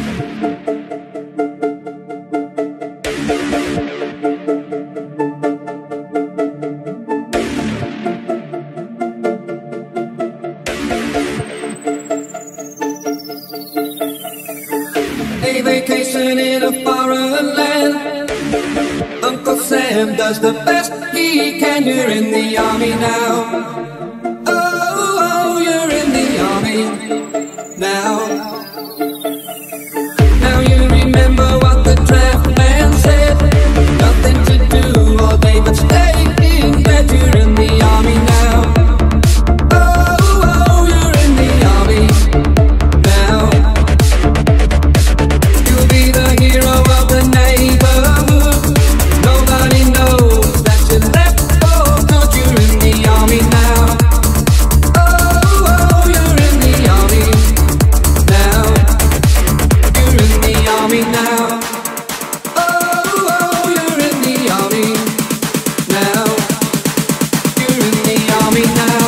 A vacation in a foreign land. Uncle Sam does the best he can. You're in the army now. Oh, you're in the army now. Now you remember what the draft man said. Nothing to do all day but stay in bed. You're in the army now. Oh, you're in the army now. You'll be the hero of the neighborhood. Nobody knows that you left for good. You're in the army now. Oh, you're in the army now. You're in the army now. Oh, you're in the army now. You're in the army now.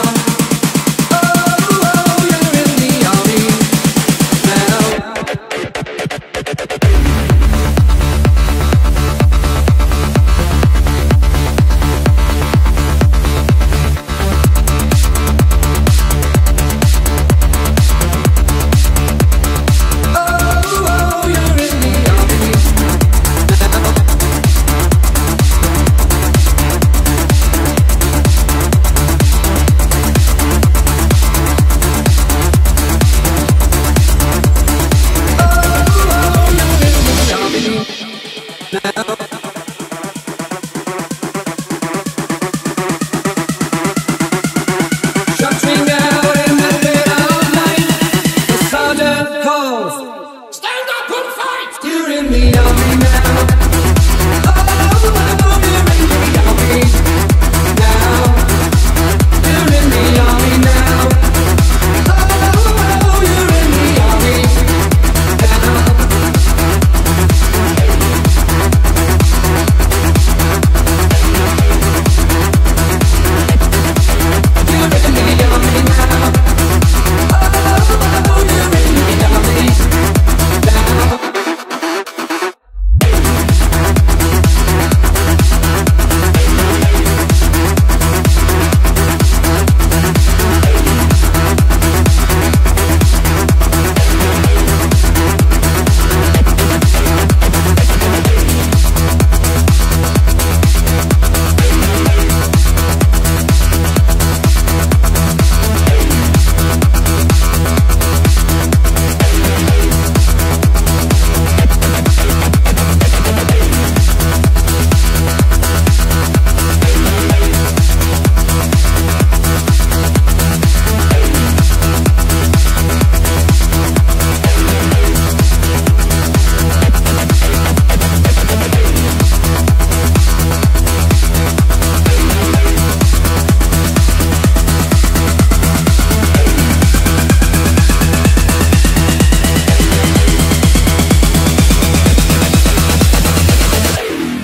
Oh, you're in the army now. Shouting out in the dead of night, the sergeant calls, "Stand up and fight!" You're in the army.